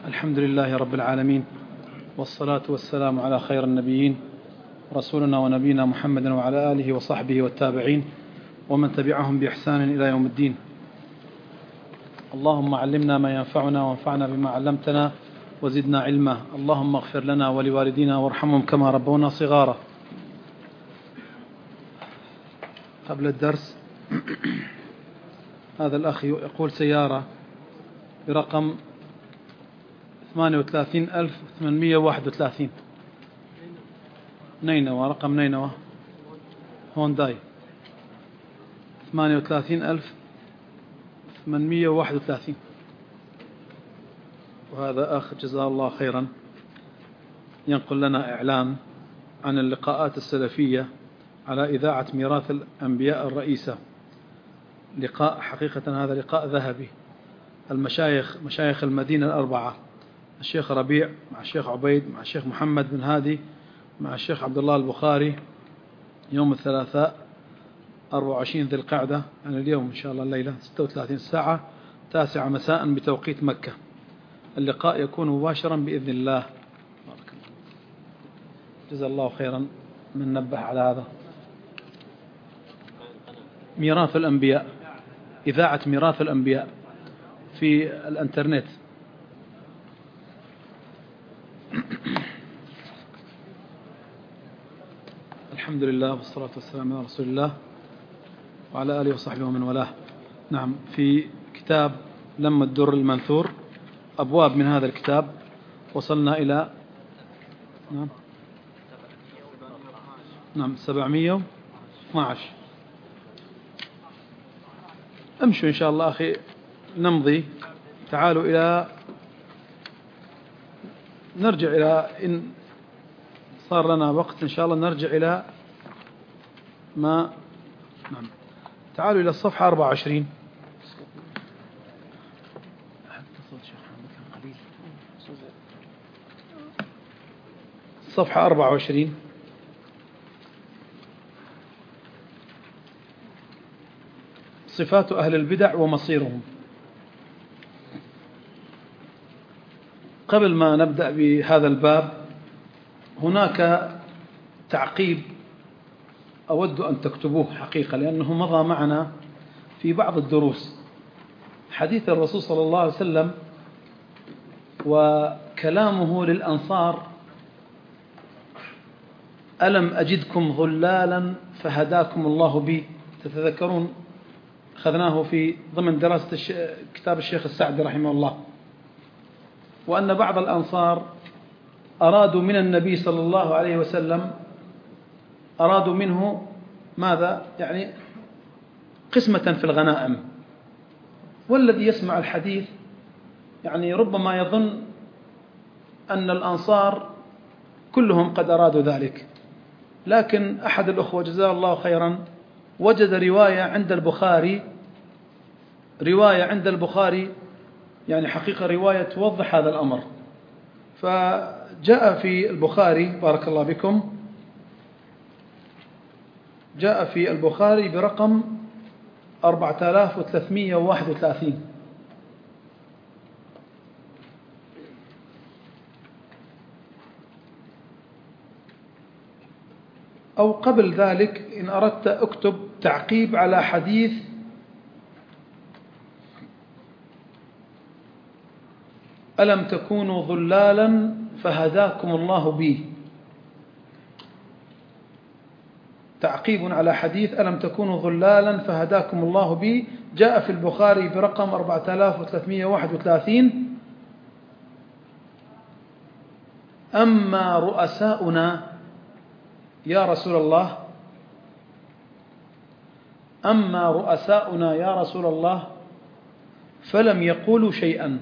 الحمد لله رب العالمين، والصلاة والسلام على خير النبيين رسولنا ونبينا محمد وعلى آله وصحبه والتابعين ومن تبعهم بإحسان إلى يوم الدين. اللهم علمنا ما ينفعنا وانفعنا بما علمتنا وزدنا علما. اللهم اغفر لنا ولوالدينا وارحمهم كما ربونا صغارا. قبل الدرس هذا الأخ يقول سيارة برقم 38,831 نينوى، رقم نينوى هونداي 38,831. وهذا أخ جزاه الله خيرا ينقل لنا إعلان عن اللقاءات السلفية على إذاعة ميراث الأنبياء الرئيسة. لقاء حقيقة هذا لقاء ذهبي. مشايخ المدينة الأربعة، الشيخ ربيع مع الشيخ عبيد مع الشيخ محمد بن هادي مع الشيخ عبد الله البخاري، يوم الثلاثاء 24 ذي القعدة، يعني اليوم إن شاء الله الليلة 36 الساعة 9 مساء بتوقيت مكة. اللقاء يكون مباشرا بإذن الله. بارك الله. جزا الله خيرا من نبه على هذا. ميراث الأنبياء، إذاعة ميراث الأنبياء في الانترنت. الحمد لله والصلاة والسلام على رسول الله وعلى آله وصحبه ومن والاه. نعم، في كتاب لم الدر المنثور أبواب من هذا الكتاب وصلنا إلى نعم 712. امشوا إن شاء الله أخي نمضي. تعالوا نرجع إلى إن صار لنا وقت إن شاء الله نرجع إلى ما نعم. تعالوا إلى الصفحة 24. الصفحة 24. صفات أهل البدع ومصيرهم. قبل ما نبدأ بهذا الباب هناك تعقيب أود أن تكتبوه حقيقة، لأنه مضى معنا في بعض الدروس. حديث الرسول صلى الله عليه وسلم وكلامه للأنصار: ألم أجدكم ظلالا فهداكم الله بي. تتذكرون أخذناه في ضمن دراسة كتاب الشيخ السعدي رحمه الله. وأن بعض الأنصار أرادوا من النبي صلى الله عليه وسلم، أرادوا منه ماذا؟ يعني قسمة في الغنائم. والذي يسمع الحديث يعني ربما يظن أن الأنصار كلهم قد أرادوا ذلك، لكن أحد الأخوة جزاه الله خيرا وجد رواية عند البخاري يعني حقيقة رواية توضح هذا الأمر. فجاء في البخاري بارك الله بكم، جاء في البخاري برقم 4331. أو قبل ذلك إن أردت أكتب تعقيب على حديث ألم تكونوا ظلالا فهداكم الله بي. تعقيب على حديث ألم تكونوا ظلالا فهداكم الله بي، جاء في البخاري برقم 4331. أما رؤساؤنا يا رسول الله، أما رؤساؤنا يا رسول الله فلم يقولوا شيئا.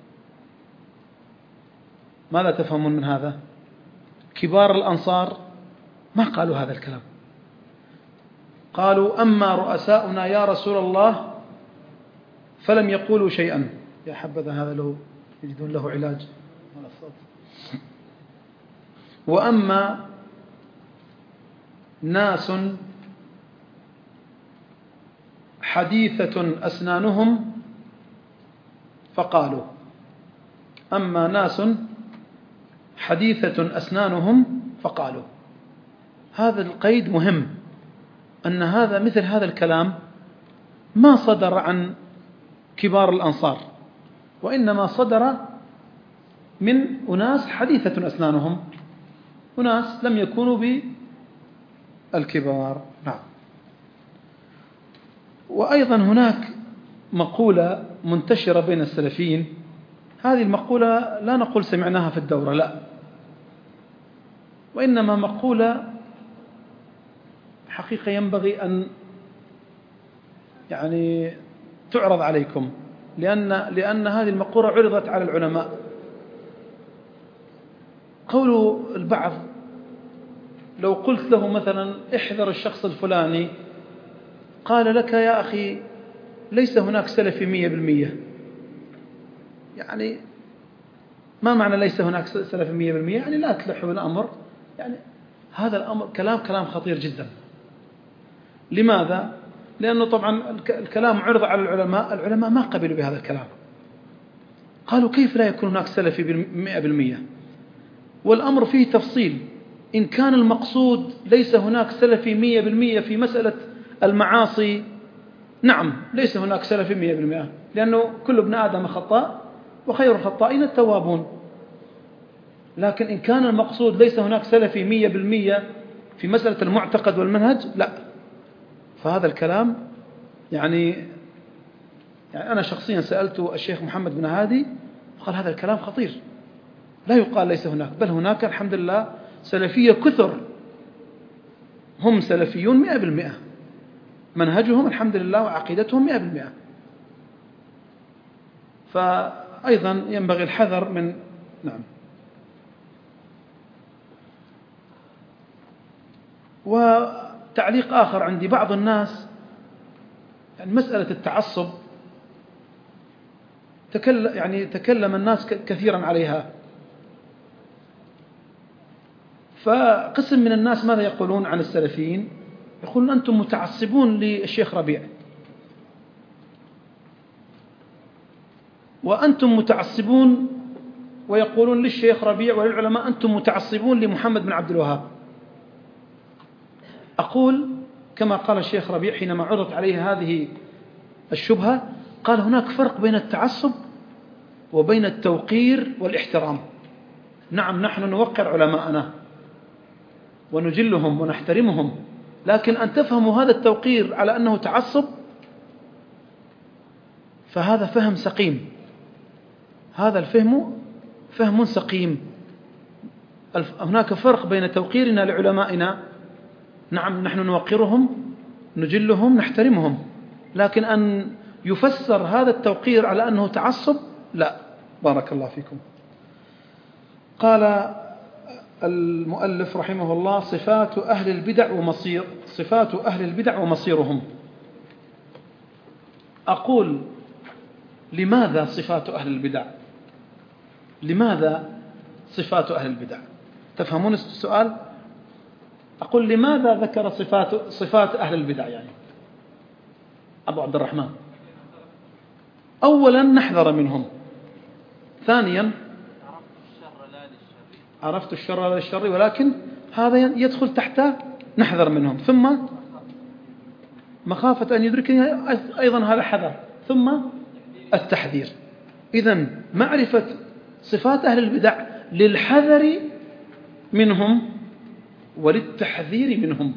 ماذا تفهمون من هذا؟ كبار الأنصار ما قالوا هذا الكلام، قالوا أما رؤساؤنا يا رسول الله فلم يقولوا شيئا. يا حبذا هذا لو يجدون له علاج. وأما ناس حديثة أسنانهم فقالوا. أما ناس حديثة أسنانهم فقالوا. هذا القيد مهم، أن هذا مثل هذا الكلام ما صدر عن كبار الأنصار، وإنما صدر من أناس حديثة أسنانهم، أناس لم يكونوا بالكبار. نعم. وأيضا هناك مقولة منتشرة بين السلفيين، هذه المقولة لا نقول سمعناها في الدورة، لا، وإنما مقولة حقيقة ينبغي أن يعني تعرض عليكم، لأن هذه المقولة عرضت على العلماء. قول البعض لو قلت له مثلا احذر الشخص الفلاني، قال لك يا أخي ليس هناك سلفي 100%. يعني ما معنى ليس هناك سلفي 100%؟ يعني لا تلح بالأمر، يعني هذا الأمر كلام خطير جدا. لماذا؟ لأنه طبعا الكلام عرض على العلماء ما قبلوا بهذا الكلام، قالوا كيف لا يكون هناك سلفي 100%؟ والأمر فيه تفصيل. إن كان المقصود ليس هناك سلفي 100% في مسألة المعاصي، نعم ليس هناك سلفي 100%، لأنه كل ابن آدم خطاء وخير الخطائين التوابون. لكن إن كان المقصود ليس هناك سلفي 100% في مسألة المعتقد والمنهج، لا، فهذا الكلام يعني أنا شخصيا سألت الشيخ محمد بن هادي قال هذا الكلام خطير، لا يقال ليس هناك، بل هناك الحمد لله سلفية كثر، هم سلفيون 100%، منهجهم الحمد لله وعقيدتهم 100%. فأيضا ينبغي الحذر من. نعم. وتعليق آخر عندي، بعض الناس يعني مسألة التعصب تكلم الناس كثيرا عليها. فقسم من الناس ماذا يقولون عن السلفيين؟ يقولون أنتم متعصبون للشيخ ربيع، وأنتم متعصبون، ويقولون للشيخ ربيع وللعلماء أنتم متعصبون لمحمد بن عبد الوهاب. أقول كما قال الشيخ ربيع حينما عرضت عليه هذه الشبهة، قال هناك فرق بين التعصب وبين التوقير والاحترام. نعم نحن نوقر علماءنا ونجلهم ونحترمهم، لكن أن تفهموا هذا التوقير على أنه تعصب فهذا فهم سقيم، هذا الفهم فهم سقيم. هناك فرق بين توقيرنا لعلمائنا، نعم نحن نوقرهم نجلهم نحترمهم، لكن أن يفسر هذا التوقير على أنه تعصب لا. بارك الله فيكم. قال المؤلف رحمه الله صفات أهل البدع ومصيرهم. أقول لماذا صفات أهل البدع؟ لماذا صفات أهل البدع؟ تفهمون السؤال؟ أقول لماذا ذكر صفات أهل البدع؟ يعني أبو عبد الرحمن، أولا نحذر منهم، ثانيا عرفت الشر لا للشر، ولكن هذا يدخل تحته نحذر منهم، ثم مخافة أن يدركني أيضا هذا حذر، ثم التحذير. إذن معرفة صفات أهل البدع للحذر منهم وللتحذير منهم.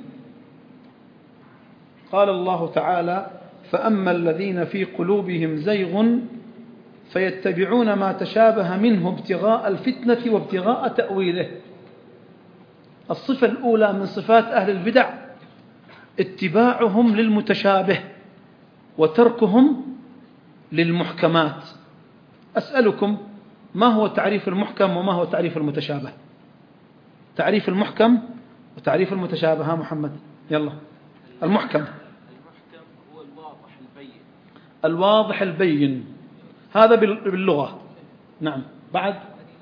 قال الله تعالى فأما الذين في قلوبهم زيغ فيتبعون ما تشابه منه ابتغاء الفتنة وابتغاء تأويله. الصفة الأولى من صفات أهل البدع اتباعهم للمتشابه وتركهم للمحكمات. أسألكم ما هو تعريف المحكم وما هو تعريف المتشابه؟ تعريف المحكم وتعريف المتشابه. ها محمد يلا. المحكم هو الواضح البين. الواضح البين هذا باللغة. نعم. بعد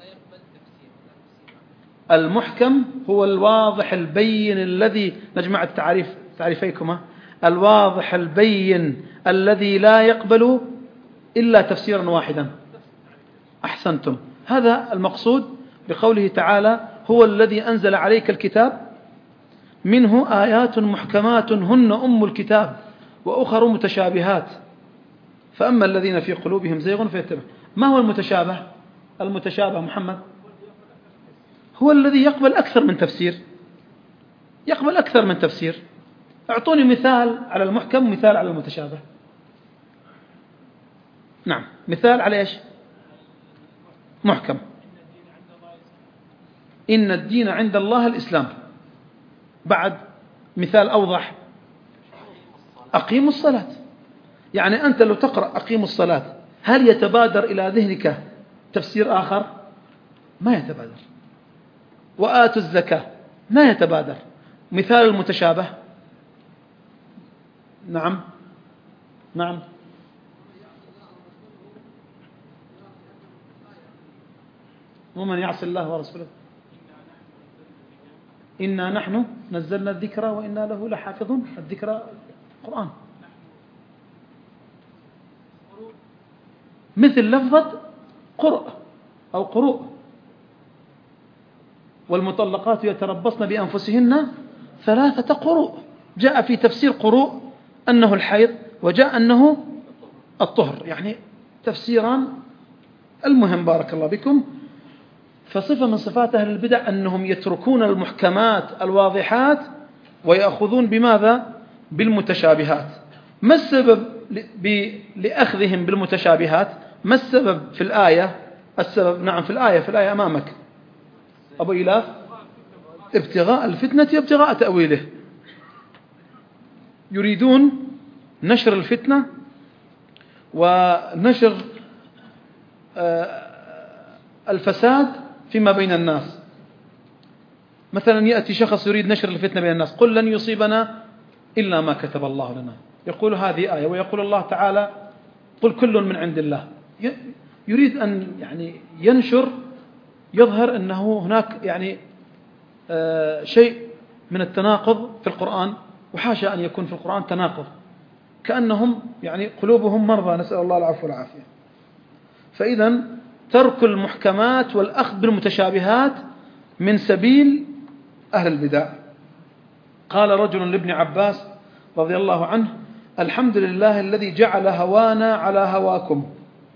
المحكم هو الواضح البين الذي نجمع تعريفيكما. الواضح البين الذي لا يقبل إلا تفسيرا واحدا. أحسنتم. هذا المقصود بقوله تعالى هو الذي أنزل عليك الكتاب منه آيات محكمات هن أم الكتاب وأخر متشابهات فأما الذين في قلوبهم زيغ فيتبعون. ما هو المتشابه؟ المتشابه محمد هو الذي يقبل أكثر من تفسير، يقبل أكثر من تفسير. أعطوني مثال على المحكم ومثال على المتشابه. نعم، مثال على إيش؟ محكم. إن الدين عند الله الإسلام. بعد مثال أوضح، أقيموا الصلاة. يعني أنت لو تقرأ أقيموا الصلاة هل يتبادر إلى ذهنك تفسير آخر؟ ما يتبادر. وآتوا الزكاة ما يتبادر. مثال المتشابه. نعم نعم. ومن يعص الله ورسوله إنا نحن نزلنا الذكر وإنا له لحافظون. الذكر القرآن، مثل لفظة قرء أو قروء. والمطلقات يتربصن بأنفسهن 3 قروء. جاء في تفسير قروء أنه الحيض، وجاء أنه الطهر، يعني تفسيران. المهم بارك الله بكم، فصفة من صفات أهل البدع أنهم يتركون المحكمات الواضحات ويأخذون بماذا؟ بالمتشابهات. ما السبب لأخذهم بالمتشابهات؟ ما السبب في الآية؟ السبب نعم في الآية أمامك أبو إلاف، ابتغاء الفتنة وابتغاء تأويله. يريدون نشر الفتنة ونشر الفساد فيما بين الناس. مثلا يأتي شخص يريد نشر الفتنة بين الناس، قل لن يصيبنا إلا ما كتب الله لنا. يقول هذه آية، ويقول الله تعالى قل كل من عند الله. يريد أن يعني ينشر، يظهر أنه هناك يعني شيء من التناقض في القرآن، وحاشا أن يكون في القرآن تناقض، كأنهم يعني قلوبهم مرضى، نسأل الله العفو والعافية. فإذا ترك المحكمات والأخذ بالمتشابهات من سبيل أهل البدع. قال رجل لابن عباس رضي الله عنه الحمد لله الذي جعل هوانا على هواكم.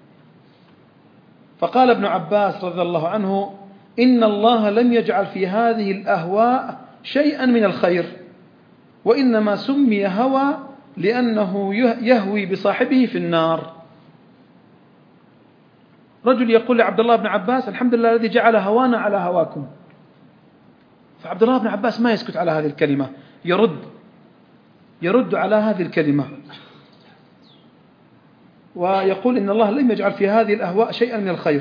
فقال ابن عباس رضي الله عنه إن الله لم يجعل في هذه الأهواء شيئا من الخير، وإنما سمي هوى لأنه يهوي بصاحبه في النار. رجل يقول لعبد الله بن عباس الحمد لله الذي جعل هوانا على هواكم. فعبد الله بن عباس ما يسكت على هذه الكلمة، يرد على هذه الكلمة ويقول إن الله لم يجعل في هذه الأهواء شيئا من الخير.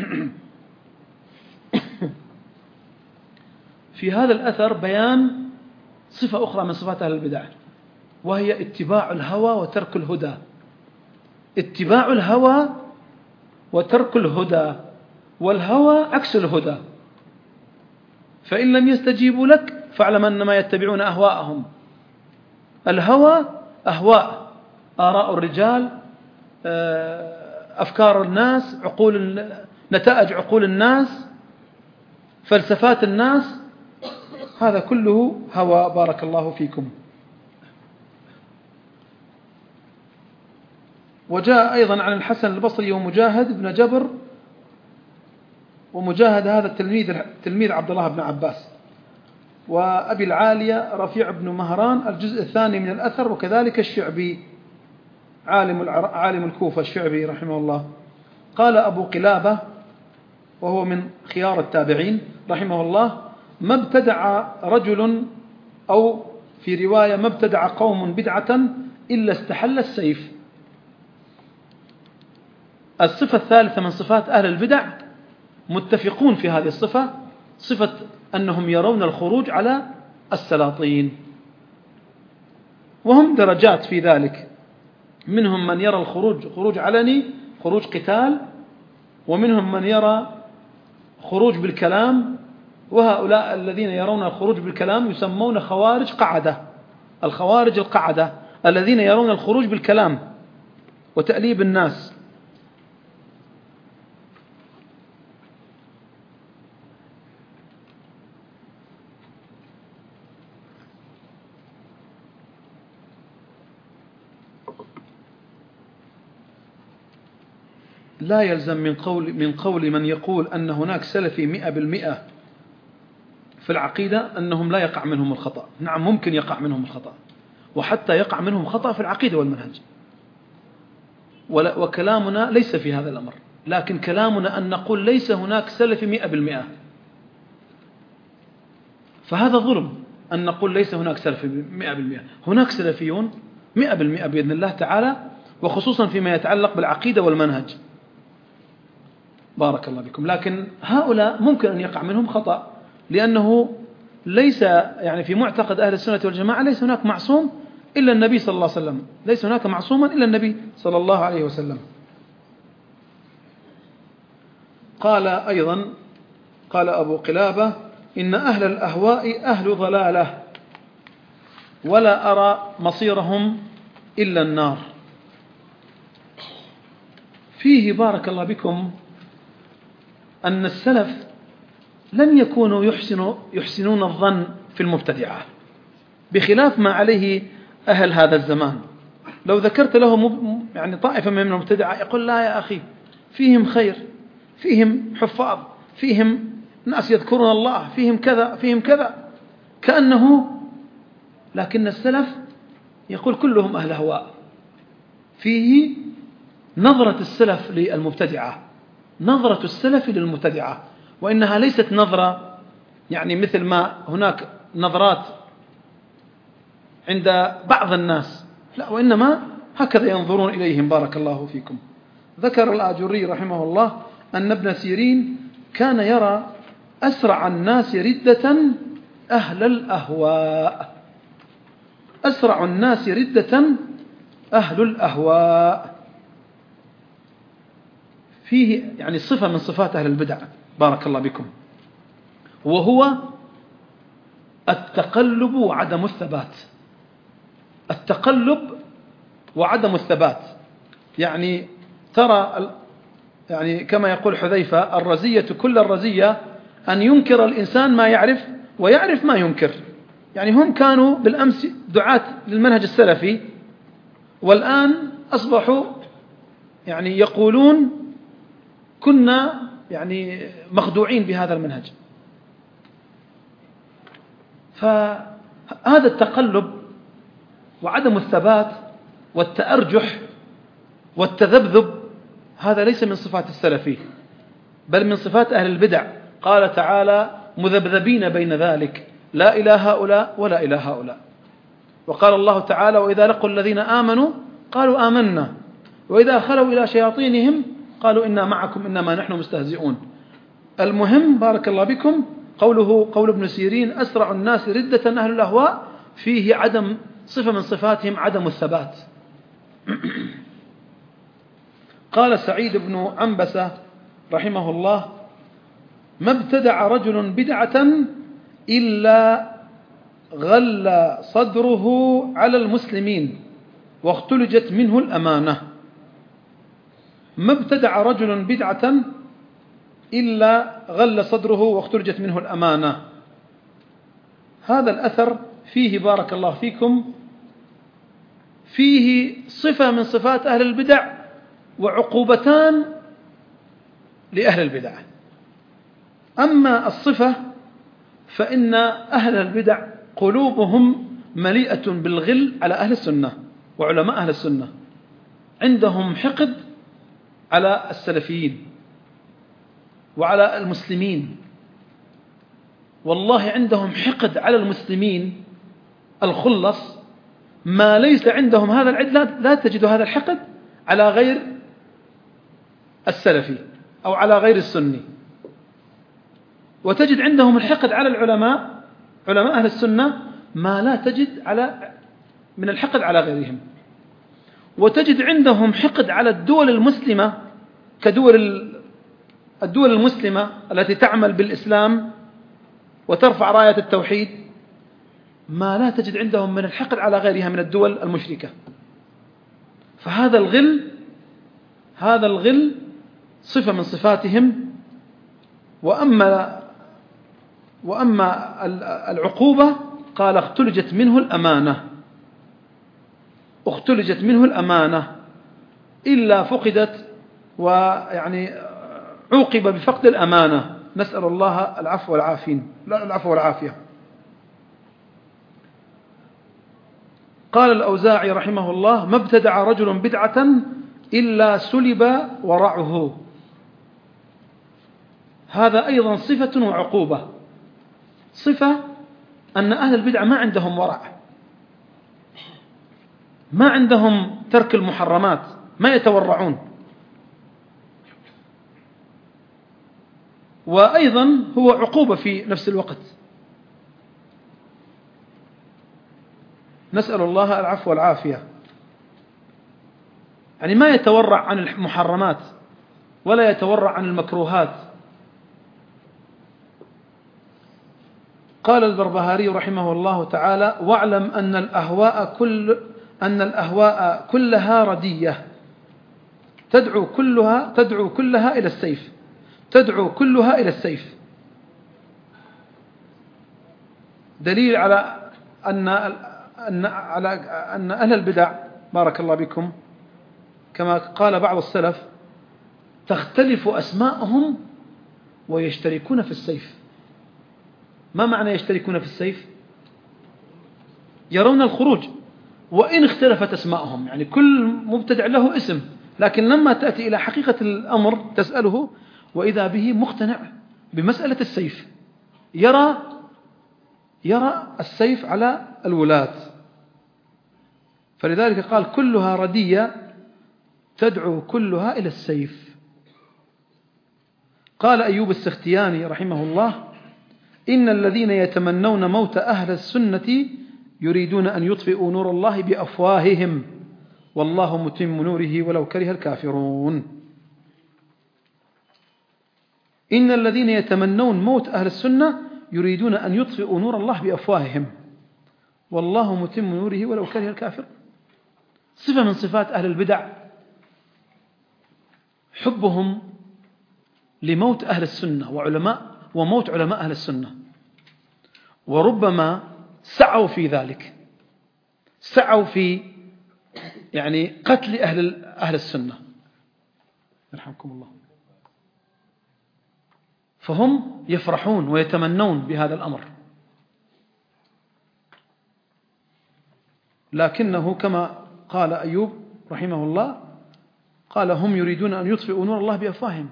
في هذا الأثر بيان صفة أخرى من صفات أهل البدع، وهي اتباع الهوى وترك الهدى. اتباع الهوى وترك الهدى، والهوى عكس الهدى. فإن لم يستجيبوا لك فاعلم أنما يتبعون أهواءهم. الهوى أهواء، آراء الرجال، أفكار الناس، نتائج عقول الناس، فلسفات الناس، هذا كله هوى. بارك الله فيكم. وجاء أيضا عن الحسن البصري ومجاهد بن جبر، ومجاهد هذا تلميذ عبد الله بن عباس، وأبي العالية رفيع بن مهران الجزء الثاني من الأثر، وكذلك الشعبي عالم الكوفة الشعبي رحمه الله. قال أبو قلابة وهو من خيار التابعين رحمه الله ما ابتدع رجل، أو في رواية ما ابتدع قوم بدعة إلا استحل السيف. الصفة الثالثة من صفات أهل البدع متفقون في هذه الصفة، صفة أنهم يرون الخروج على السلاطين، وهم درجات في ذلك. منهم من يرى الخروج خروج علني، خروج قتال، ومنهم من يرى خروج بالكلام، وهؤلاء الذين يرون الخروج بالكلام يسمون خوارج قعدة. الخوارج القعدة الذين يرون الخروج بالكلام وتأليب الناس. لا يلزم من قول من يقول أن هناك سلفي 100% في العقيدة أنهم لا يقع منهم الخطأ. نعم، ممكن يقع منهم الخطأ، وحتى يقع منهم خطأ في العقيدة والمنهج، وكلامنا ليس في هذا الأمر، لكن كلامنا أن نقول ليس هناك سلفي 100%، فهذا ظلم أن نقول ليس هناك سلفي 100%. هناك سلفيون 100% بإذن الله تعالى، وخصوصا فيما يتعلق بالعقيدة والمنهج. بارك الله بكم. لكن هؤلاء ممكن أن يقع منهم خطأ، لأنه ليس يعني في معتقد أهل السنة والجماعة ليس هناك معصوم إلا النبي صلى الله عليه وسلم، ليس هناك معصوما إلا النبي صلى الله عليه وسلم. قال أيضا، قال أبو قلابة: إن أهل الأهواء أهل ضلالة، ولا أرى مصيرهم إلا النار. فيه بارك الله بكم أن السلف لم يكونوا يحسنون الظن في المبتدعة، بخلاف ما عليه أهل هذا الزمان. لو ذكرت له يعني طائفة من المبتدعة يقول: لا يا أخي، فيهم خير، فيهم حفاظ، فيهم ناس يذكرون الله، فيهم كذا فيهم كذا، كأنه. لكن السلف يقول كلهم أهل هواء. فيه نظرة السلف للمبتدعة، نظرة السلف للمبتدعة، وإنها ليست نظرة يعني مثل ما هناك نظرات عند بعض الناس، لا، وإنما هكذا ينظرون إليهم. بارك الله فيكم. ذكر الآجري رحمه الله أن ابن سيرين كان يرى أسرع الناس ردة أهل الأهواء، أسرع الناس ردة أهل الأهواء. فيه يعني صفة من صفات أهل البدع، بارك الله بكم، وهو التقلب وعدم الثبات. التقلب وعدم الثبات، يعني ترى يعني كما يقول حذيفة: الرزية كل الرزية أن ينكر الإنسان ما يعرف ويعرف ما ينكر. يعني هم كانوا بالأمس دعاة للمنهج السلفي، والآن أصبحوا يعني يقولون كنا يعني مخدوعين بهذا المنهج. فهذا التقلب وعدم الثبات والتأرجح والتذبذب هذا ليس من صفات السلفي، بل من صفات أهل البدع. قال تعالى: مذبذبين بين ذلك، لا إلى هؤلاء ولا إلى هؤلاء. وقال الله تعالى: وإذا لقوا الذين آمنوا قالوا آمنا، وإذا خلوا إلى شياطينهم قالوا إنا معكم إنما نحن مستهزئون. المهم بارك الله بكم، قول ابن سيرين: أسرع الناس ردة أهل الأهواء، فيه عدم صفة من صفاتهم عدم الثبات. قال سعيد بن عنبسة رحمه الله: ما ابتدع رجل بدعة إلا غل صدره على المسلمين واختلجت منه الأمانة. ما ابتدع رجل بدعة إلا غل صدره واختلجت منه الأمانة. هذا الأثر فيه بارك الله فيكم فيه صفة من صفات أهل البدع وعقوبتان لأهل البدع. أما الصفة فإن أهل البدع قلوبهم مليئة بالغل على أهل السنة وعلماء أهل السنة، عندهم حقد على السلفيين وعلى المسلمين، والله عندهم حقد على المسلمين الخلص ما ليس عندهم هذا العدل. لا تجد هذا الحقد على غير السلفي أو على غير السني، وتجد عندهم الحقد على العلماء، علماء أهل السنة، ما لا تجد من الحقد على غيرهم. وتجد عندهم حقد على الدول المسلمة الدول المسلمة التي تعمل بالإسلام وترفع راية التوحيد، ما لا تجد عندهم من الحقد على غيرها من الدول المشركة. فهذا الغل صفة من صفاتهم. وأما العقوبة قال: اختلجت منه الأمانة، اختلجت منه الأمانة إلا فقدت ويعني عوقب بفقد الأمانة، نسأل الله العفو والعافية. قال الأوزاعي رحمه الله: ما ابتدع رجل بدعة إلا سلب ورعه. هذا أيضا صفة وعقوبة. صفة أن أهل البدع ما عندهم ورع، ما عندهم ترك المحرمات، ما يتورعون. وأيضا هو عقوبة في نفس الوقت. نسأل الله العفو والعافية. يعني ما يتورع عن المحرمات ولا يتورع عن المكروهات. قال البربهاري رحمه الله تعالى: واعلم أن الأهواء كلها ردية، تدعو كلها إلى السيف. دليل على أن أهل البدع بارك الله بكم كما قال بعض السلف: تختلف أسماءهم ويشتركون في السيف. ما معنى يشتركون في السيف؟ يرون الخروج وإن اختلفت أسماءهم، يعني كل مبتدع له اسم، لكن لما تأتي إلى حقيقة الأمر تسأله وإذا به مقتنع بمسألة السيف، يرى السيف على الولاة. فلذلك قال: كلها ردية تدعو كلها إلى السيف. قال أيوب السختياني رحمه الله: إن الذين يتمنون موت أهل السنة يريدون أن يطفئوا نور الله بأفواههم والله متم نوره ولو كره الكافرون. إن الذين يتمنون موت أهل السنة يريدون أن يطفئوا نور الله بأفواههم والله متم نوره ولو كره الكافر. صفة من صفات أهل البدع حبهم لموت أهل السنة وموت علماء أهل السنة، وربما سعوا في ذلك، سعوا في يعني قتل أهل السنة يرحمكم الله. فهم يفرحون ويتمنون بهذا الأمر، لكنه كما قال أيوب رحمه الله قال: هم يريدون أن يطفئوا نور الله بأفواههم.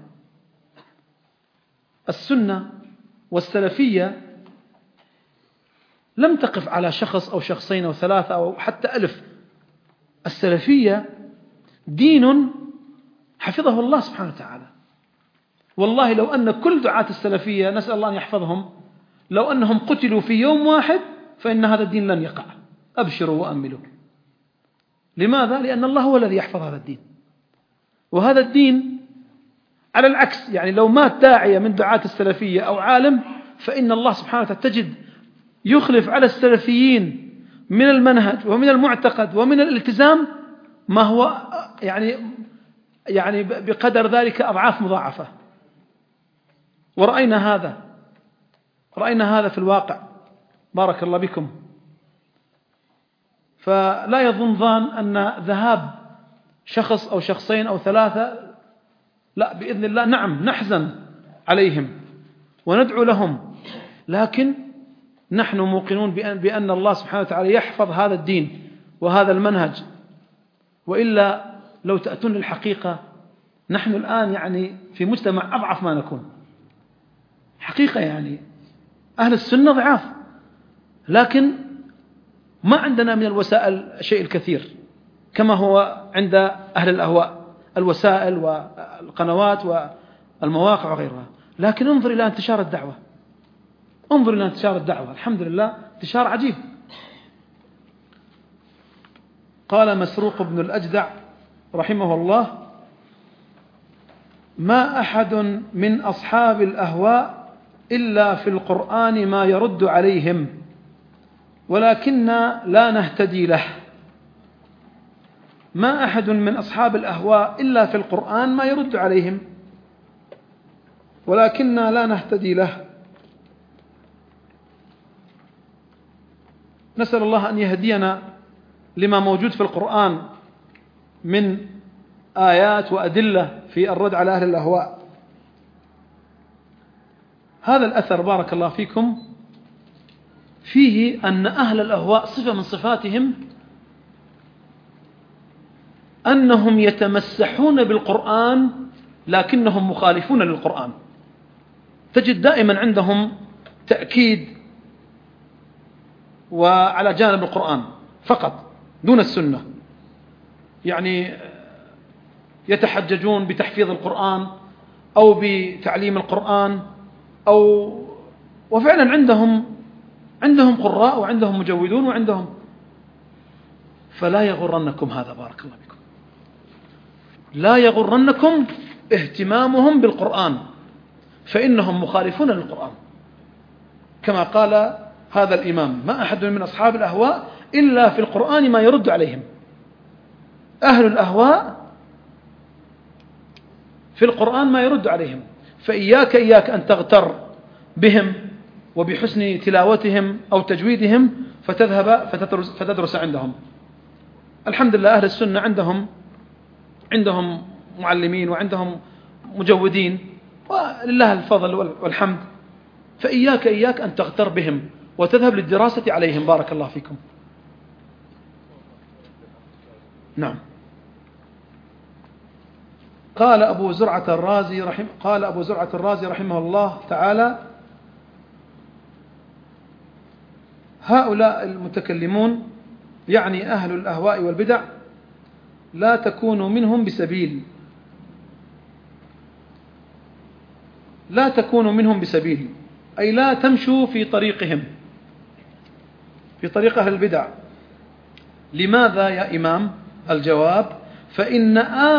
السنة والسلفية لم تقف على شخص أو شخصين أو ثلاثة أو حتى 1000. السلفية دين حفظه الله سبحانه وتعالى. والله لو أن كل دعاة السلفية، نسأل الله أن يحفظهم، لو أنهم قتلوا في يوم واحد فإن هذا الدين لن يقع. أبشروا وأملوا. لماذا؟ لأن الله هو الذي يحفظ هذا الدين. وهذا الدين على العكس، يعني لو مات داعية من دعاة السلفية أو عالم فإن الله سبحانه وتعالى تجد يخلف على السلفيين من المنهج ومن المعتقد ومن الالتزام ما هو يعني بقدر ذلك أضعاف مضاعفة. ورأينا هذا في الواقع بارك الله بكم. فلا يظن ظان أن ذهاب شخص أو شخصين أو ثلاثة، لا، بإذن الله نعم نحزن عليهم وندعو لهم، لكن نحن موقنون بأن الله سبحانه وتعالى يحفظ هذا الدين وهذا المنهج. وإلا لو تأتون للحقيقة نحن الآن يعني في مجتمع أضعف ما نكون حقيقة. يعني أهل السنة ضعاف، لكن ما عندنا من الوسائل شيء الكثير كما هو عند أهل الأهواء، الوسائل والقنوات والمواقع وغيرها. لكن انظر إلى انتشار الدعوة، الحمد لله انتشار عجيب. قال مسروق بن الأجدع رحمه الله: ما أحد من أصحاب الأهواء إلا في القرآن ما يرد عليهم ولكننا لا نهتدي له. ما أحد من أصحاب الأهواء إلا في القرآن ما يرد عليهم ولكننا لا نهتدي له. نسأل الله أن يهدينا لما موجود في القرآن من آيات وأدلة في الرد على أهل الأهواء. هذا الأثر بارك الله فيكم فيه أن أهل الأهواء صفة من صفاتهم أنهم يتمسحون بالقرآن لكنهم مخالفون للقرآن. تجد دائما عندهم تأكيد وعلى جانب القرآن فقط دون السنة، يعني يتحججون بتحفيظ القرآن أو بتعليم القرآن وفعلا عندهم قراء وعندهم مجودون وعندهم. فلا يغرنكم هذا بارك الله بكم، لا يغرنكم اهتمامهم بالقرآن، فإنهم مخالفون للقرآن كما قال هذا الإمام: ما أحد من أصحاب الأهواء إلا في القرآن ما يرد عليهم. أهل الأهواء في القرآن ما يرد عليهم، فإياك أن تغتر بهم وبحسن تلاوتهم أو تجويدهم فتذهب فتدرس عندهم. الحمد لله أهل السنة عندهم معلمين وعندهم مجودين ولله الفضل والحمد، فإياك أن تغتر بهم وتذهب للدراسة عليهم بارك الله فيكم. نعم. قال أبو زرعة الرازي رحمه الله تعالى: هؤلاء المتكلمون يعني أهل الأهواء والبدع لا تكونوا منهم بسبيل، أي لا تمشوا في طريقهم، في طريق أهل البدع. لماذا يا إمام؟ الجواب: فإن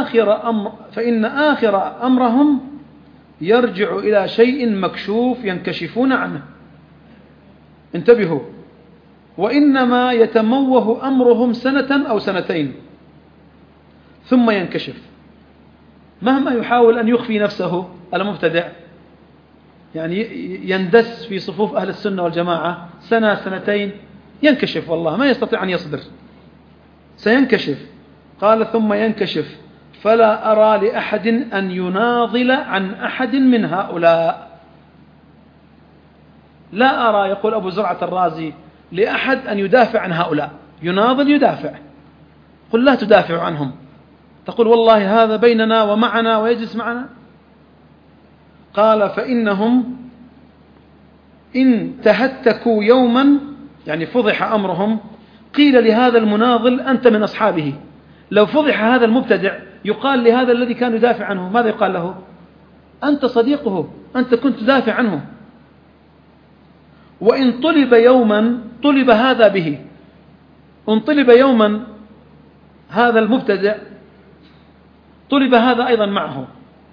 آخر أمرهم يرجع إلى شيء مكشوف ينكشفون عنه. انتبهوا، وإنما يتموه أمرهم سنة أو سنتين ثم ينكشف. مهما يحاول أن يخفي نفسه المبتدع، يعني يندس في صفوف أهل السنة والجماعة سنة سنتين ينكشف، والله ما يستطيع أن يصبر، سينكشف. قال: ثم ينكشف فلا أرى لأحد أن يناضل عن أحد من هؤلاء. لا أرى، يقول أبو زرعة الرازي، لأحد أن يدافع عن هؤلاء. يناضل يدافع، قل لا تدافع عنهم، تقول والله هذا بيننا ومعنا ويجلس معنا. قال: فإنهم إن تهتكوا يوما، يعني فضح أمرهم، قيل لهذا المناضل أنت من أصحابه. لو فضح هذا المبتدع يقال لهذا الذي كان يدافع عنه ماذا يقال له؟ أنت صديقه، أنت كنت تدافع عنه. وإن طلب يوما طلب هذا به، إن طلب يوما هذا المبتدع طلب هذا أيضا معه.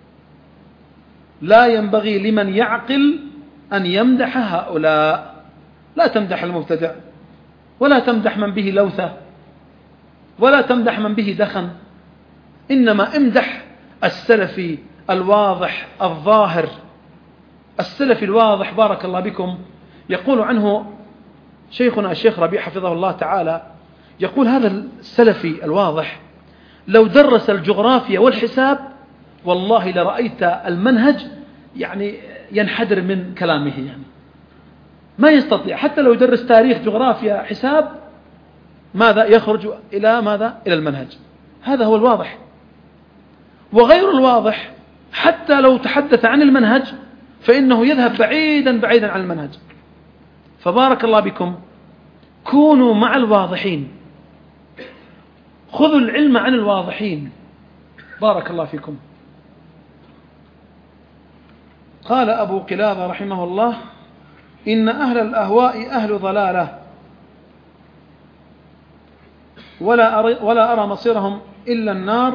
لا ينبغي لمن يعقل أن يمدح هؤلاء. لا تمدح المبتدع، ولا تمدح من به لوثة، ولا تمدح من به دخن، إنما امدح السلفي الواضح الظاهر، السلفي الواضح بارك الله بكم. يقول عنه شيخنا الشيخ ربيع حفظه الله تعالى، يقول هذا السلفي الواضح لو درس الجغرافيا والحساب والله لرأيت المنهج يعني ينحدر من كلامه، يعني ما يستطيع. حتى لو يدرس تاريخ جغرافيا حساب ماذا يخرج إلى ماذا؟ إلى المنهج. هذا هو الواضح. وغير الواضح حتى لو تحدث عن المنهج فإنه يذهب بعيدا عن المنهج. فبارك الله بكم كونوا مع الواضحين، خذوا العلم عن الواضحين بارك الله فيكم. قال أبو قلابة رحمه الله: إن أهل الأهواء أهل ضلالة ولا أرى مصيرهم إلا النار،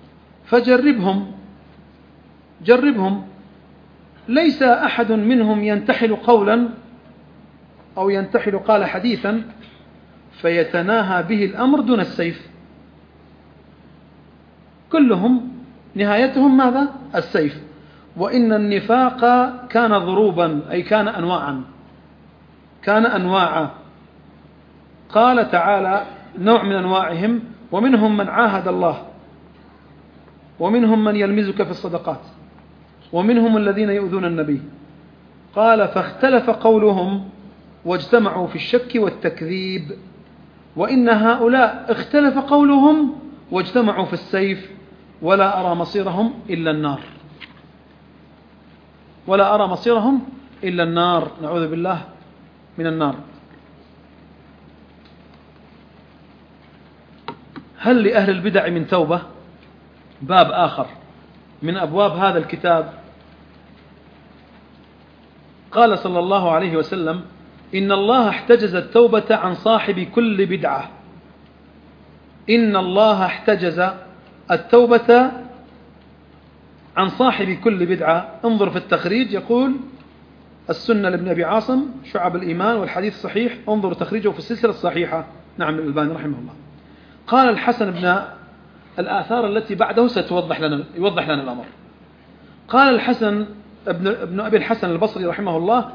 جربهم. ليس أحد منهم ينتحل قولا أو ينتحل قال حديثا فيتناهى به الأمر دون السيف. كلهم نهايتهم ماذا؟ السيف. وإن النفاق كان ضروبا، أي كان أنواعا. قال تعالى: نوع من أنواعهم: ومنهم من عاهد الله ومنهم من يلمزك في الصدقات ومنهم الذين يؤذون النبي. قال فاختلف قولهم واجتمعوا في الشك والتكذيب، وإن هؤلاء اختلف قولهم واجتمعوا في السيف، ولا أرى مصيرهم إلا النار، ولا أرى مصيرهم إلا النار، نعوذ بالله من النار. هل لأهل البدع من توبة؟ باب آخر من أبواب هذا الكتاب. قال صلى الله عليه وسلم: إن الله احتجز التوبة عن صاحب كل بدعة. إن الله احتجز التوبة عن صاحب كل بدعة. انظر في التخريج، يقول السنة لابن أبي عاصم شعب الإيمان والحديث صحيح، انظر تخريجه في السلسلة الصحيحة، نعم الألباني رحمه الله. قال الحسن بن الآثار التي بعده يوضح لنا الأمر. قال الحسن ابن أبي الحسن البصري رحمه الله: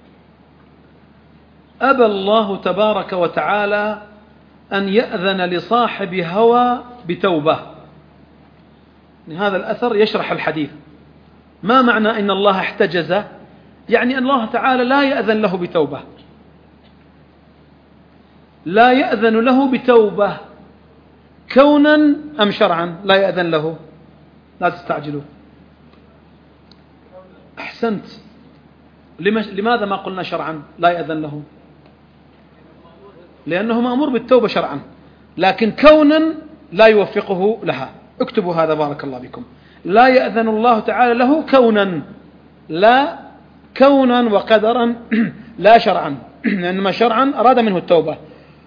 أبى الله تبارك وتعالى أن يأذن لصاحب هوى بتوبة. هذا الأثر يشرح الحديث. ما معنى إن الله احتجز؟ يعني أن الله تعالى لا يأذن له بتوبة، لا يأذن له بتوبة كونا أم شرعا. لا يأذن له، لا تستعجلوا. أحسنت. لماذا ما قلنا شرعا لا يأذن له؟ لأنه مأمور بالتوبة شرعا، لكن كونا لا يوفقه لها. اكتبوا هذا بارك الله بكم. لا يأذن الله تعالى له كونا، لا كونا وقدرا لا شرعا، إنما شرعا أراد منه التوبة.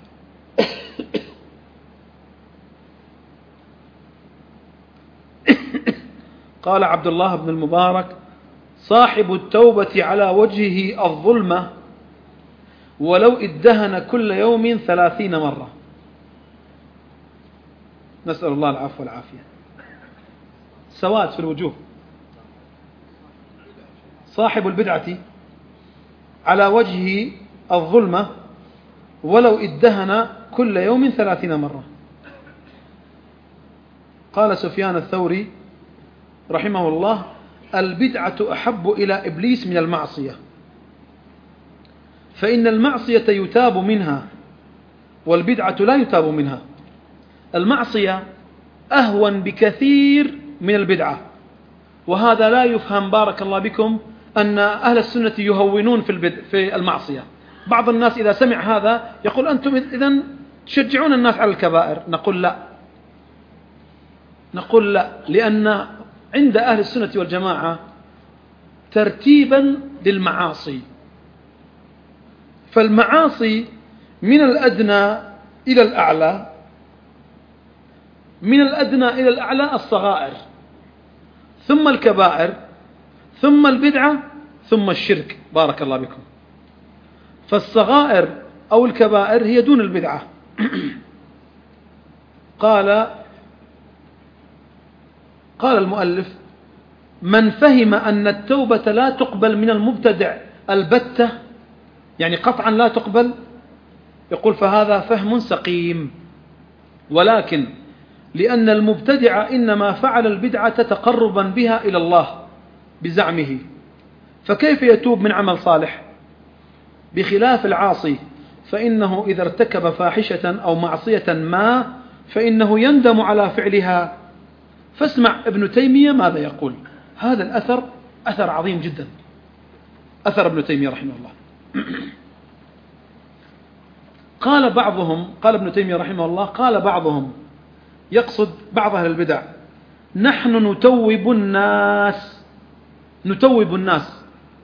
قال عبد الله بن المبارك: صاحب التوبة على وجهه الظلمة ولو ادهن كل يوم 30 مرة. نسأل الله العفو والعافية. سواد في الوجوه. صاحب البدعة على وجهه الظلمة ولو ادهن كل يوم 30 مرة. قال سفيان الثوري رحمه الله: البدعة أحب إلى إبليس من المعصية، فإن المعصية يتاب منها والبدعة لا يتاب منها. المعصية أهون بكثير من البدعة، وهذا لا يفهم بارك الله بكم أن أهل السنة يهونون في المعصية. بعض الناس إذا سمع هذا يقول: أنتم إذن تشجعون الناس على الكبائر. نقول لا، لأن عند أهل السنة والجماعة ترتيبا للمعاصي، فالمعاصي من الأدنى إلى الأعلى، من الأدنى إلى الأعلى الصغائر، ثم الكبائر، ثم البدعة، ثم الشرك بارك الله بكم. فالصغائر أو الكبائر هي دون البدعة. قال المؤلف: من فهم أن التوبة لا تقبل من المبتدع البتة، يعني قطعا لا تقبل، يقول فهذا فهم سقيم. ولكن لأن المبتدع إنما فعل البدعة تقربا بها إلى الله بزعمه، فكيف يتوب من عمل صالح؟ بخلاف العاصي، فإنه إذا ارتكب فاحشة أو معصية ما فإنه يندم على فعلها. فاسمع ابن تيمية ماذا يقول. هذا الأثر أثر عظيم جدا، أثر ابن تيمية رحمه الله. قال ابن تيمية رحمه الله: قال بعضهم، يقصد بعض أهل البدع: نحن نتوب الناس.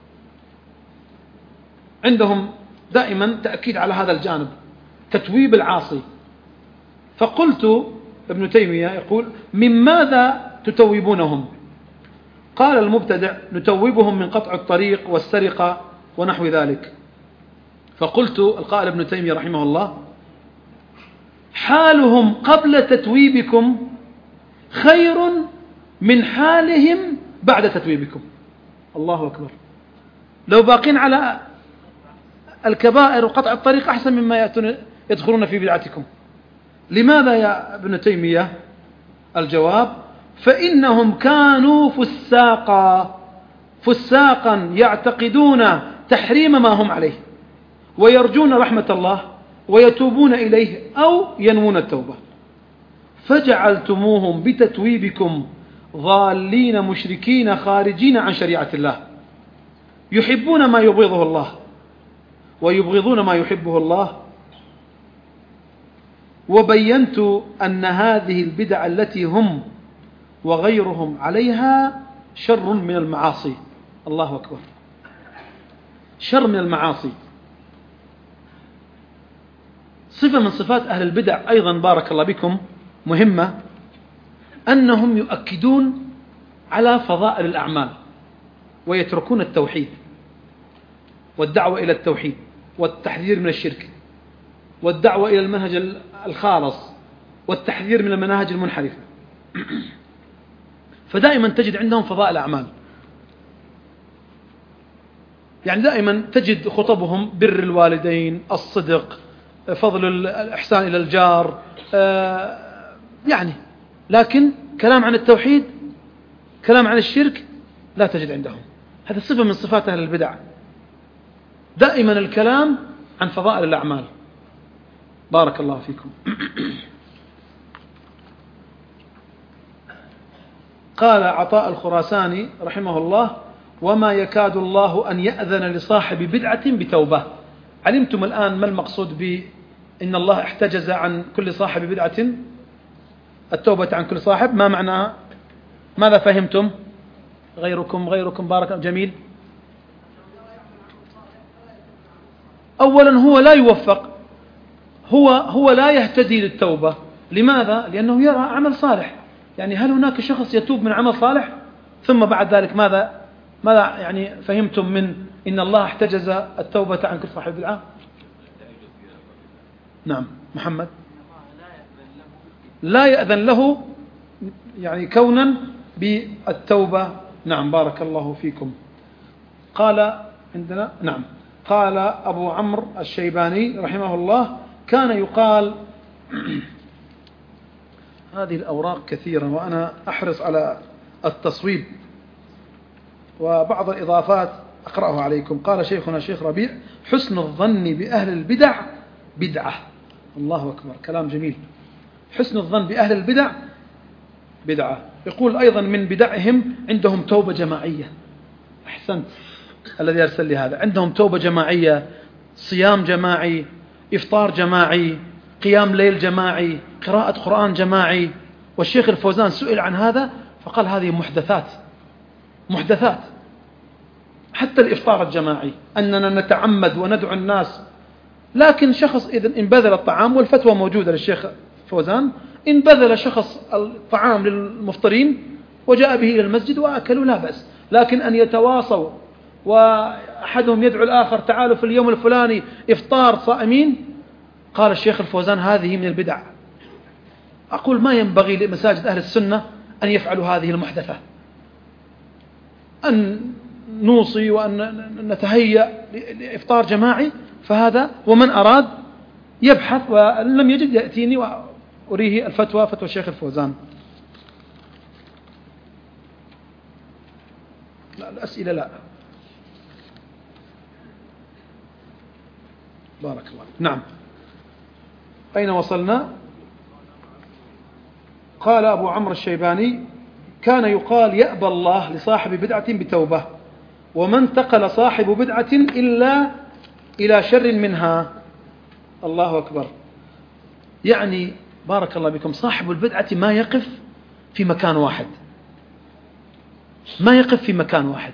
عندهم دائما تأكيد على هذا الجانب، تتويب العاصي. فقلت ابن تيمية يقول: من ماذا تتوبونهم؟ قال المبتدع: نتوبهم من قطع الطريق والسرقة ونحو ذلك. فقلت القائل ابن تيمية رحمه الله: حالهم قبل تتويبكم خير من حالهم بعد تتويبكم. الله أكبر. لو باقين على الكبائر وقطع الطريق أحسن مما يدخلون في بدعتكم. لماذا يا ابن تيمية؟ الجواب: فإنهم كانوا فساقا يعتقدون تحريم ما هم عليه ويرجون رحمة الله ويتوبون إليه أو ينوون التوبة، فجعلتموهم بتتويبكم ضالين مشركين خارجين عن شريعة الله، يحبون ما يبغضه الله ويبغضون ما يحبه الله. وبينت أن هذه البدع التي هم وغيرهم عليها شر من المعاصي. الله أكبر، شر من المعاصي. صفة من صفات أهل البدع أيضا بارك الله بكم مهمة، أنهم يؤكدون على فضائل الأعمال ويتركون التوحيد والدعوة إلى التوحيد والتحذير من الشرك والدعوة إلى المنهج الخالص والتحذير من المناهج المنحرفة. فدائما تجد عندهم فضائل أعمال، يعني دائما تجد خطبهم بر الوالدين، الصدق، فضل الإحسان إلى الجار، يعني لكن كلام عن التوحيد، كلام عن الشرك لا تجد عندهم. هذا صفة من صفات أهل البدع، دائما الكلام عن فضائل الأعمال. بارك الله فيكم. قال عطاء الخراساني رحمه الله: وما يكاد الله أن يأذن لصاحب بدعة بتوبة. علمتم الآن ما المقصود بإن الله احتجز عن كل صاحب بدعة التوبة عن كل صاحب؟ ما معنى؟ ماذا فهمتم؟ غيركم بارك الله. جميل. أولا هو لا يوفق، هو لا يهتدي للتوبة. لماذا؟ لأنه يرى عمل صالح. يعني هل هناك شخص يتوب من عمل صالح ثم بعد ذلك ماذا يعني فهمتم من إن الله احتجز التوبة عن كل صاحب بدعة؟ نعم محمد. لا يأذن له يعني بالتوبة. نعم بارك الله فيكم. قال عندنا نعم قال أبو عمرو الشيباني رحمه الله: كان يقال هذه الأوراق كثيرة وأنا أحرص على التصويب وبعض الإضافات أقرأها عليكم. قال شيخنا الشيخ ربيع: حسن الظن بأهل البدع بدعة. الله أكبر، كلام جميل. حسن الظن بأهل البدع بدعة. يقول أيضا من بدعهم عندهم توبة جماعية. أحسنت الذي أرسل لي هذا. عندهم توبة جماعية، صيام جماعي، إفطار جماعي، قيام ليل جماعي، قراءة قرآن جماعي. والشيخ الفوزان سئل عن هذا فقال: هذه محدثات. حتى الإفطار الجماعي أننا نتعمد وندعو الناس، لكن شخص إذن إن بذل الطعام، والفتوى موجودة للشيخ فوزان، إن بذل شخص الطعام للمفطرين وجاء به إلى المسجد وأكلوا لا بأس، لكن أن يتواصوا وأحدهم يدعو الآخر: تعالوا في اليوم الفلاني إفطار صائمين، قال الشيخ الفوزان: هذه من البدع. أقول ما ينبغي لمساجد أهل السنة أن يفعلوا هذه المحدثة، أن نوصي وأن نتهيأ لإفطار جماعي، فهذا ومن أراد يبحث وإن لم يجد يأتيني وأريه فتوى الشيخ الفوزان. لا الأسئلة لا. بارك الله. نعم أين وصلنا؟ قال أبو عمرو الشيباني: كان يقال يأبى الله لصاحب بدعة بتوبة، وما انتقل صاحب بدعة إلا إلى شر منها. الله أكبر. يعني بارك الله بكم، صاحب البدعة ما يقف في مكان واحد،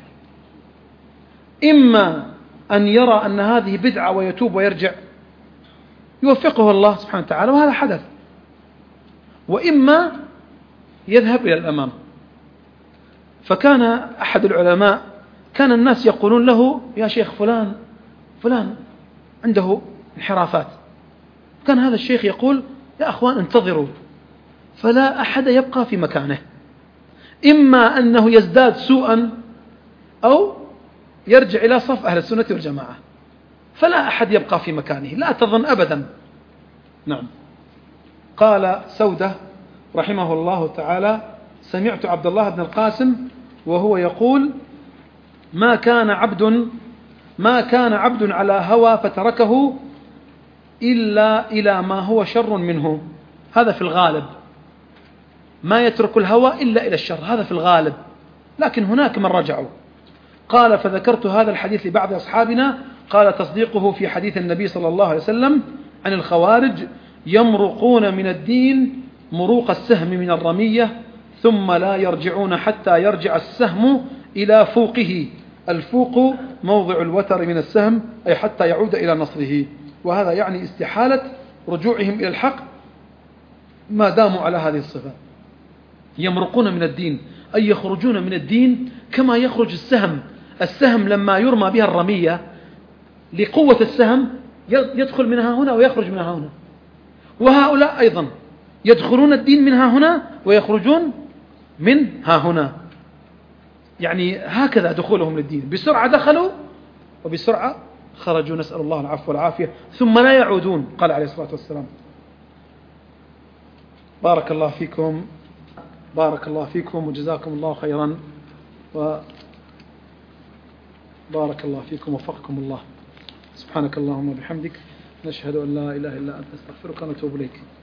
إما أن يرى أن هذه بدعة ويتوب ويرجع يوفقه الله سبحانه وتعالى وهذا حدث، وإما يذهب إلى الأمام. فكان أحد العلماء كان الناس يقولون له: يا شيخ فلان عنده انحرافات. كان هذا الشيخ يقول: يا أخوان انتظروا، فلا أحد يبقى في مكانه، إما أنه يزداد سوءا أو يرجع إلى صف أهل السنة والجماعة، فلا أحد يبقى في مكانه، لا تظن أبدا. نعم. قال سودة رحمه الله تعالى: سمعت عبد الله بن القاسم وهو يقول ما كان عبد على هوى فتركه إلا إلى ما هو شر منه. هذا في الغالب، ما يترك الهوى إلا إلى الشر، هذا في الغالب، لكن هناك من رجعوا. قال فذكرت هذا الحديث لبعض أصحابنا، قال تصديقه في حديث النبي صلى الله عليه وسلم عن الخوارج يمرقون من الدين مروق السهم من الرمية ثم لا يرجعون حتى يرجع السهم إلى فوقه. الفوق موضع الوتر من السهم، أي حتى يعود إلى نصره. وهذا يعني استحالة رجوعهم إلى الحق ما داموا على هذه الصفة. يمرقون من الدين أي يخرجون من الدين كما يخرج السهم لما يرمى بها الرمية لقوة السهم يدخل منها هنا ويخرج منها هنا. وهؤلاء أيضا يدخلون الدين منها هنا ويخرجون منها هنا، يعني هكذا دخولهم للدين، بسرعة دخلوا وبسرعة خرجوا، نسأل الله العفو والعافية، ثم لا يعودون. قال عليه الصلاة والسلام. بارك الله فيكم وجزاكم الله خيرا، وبارك الله فيكم وفقكم الله. سبحانك اللهم وبحمدك، نشهد أن لا إله إلا أنت، نستغفرك ونتوب إليك.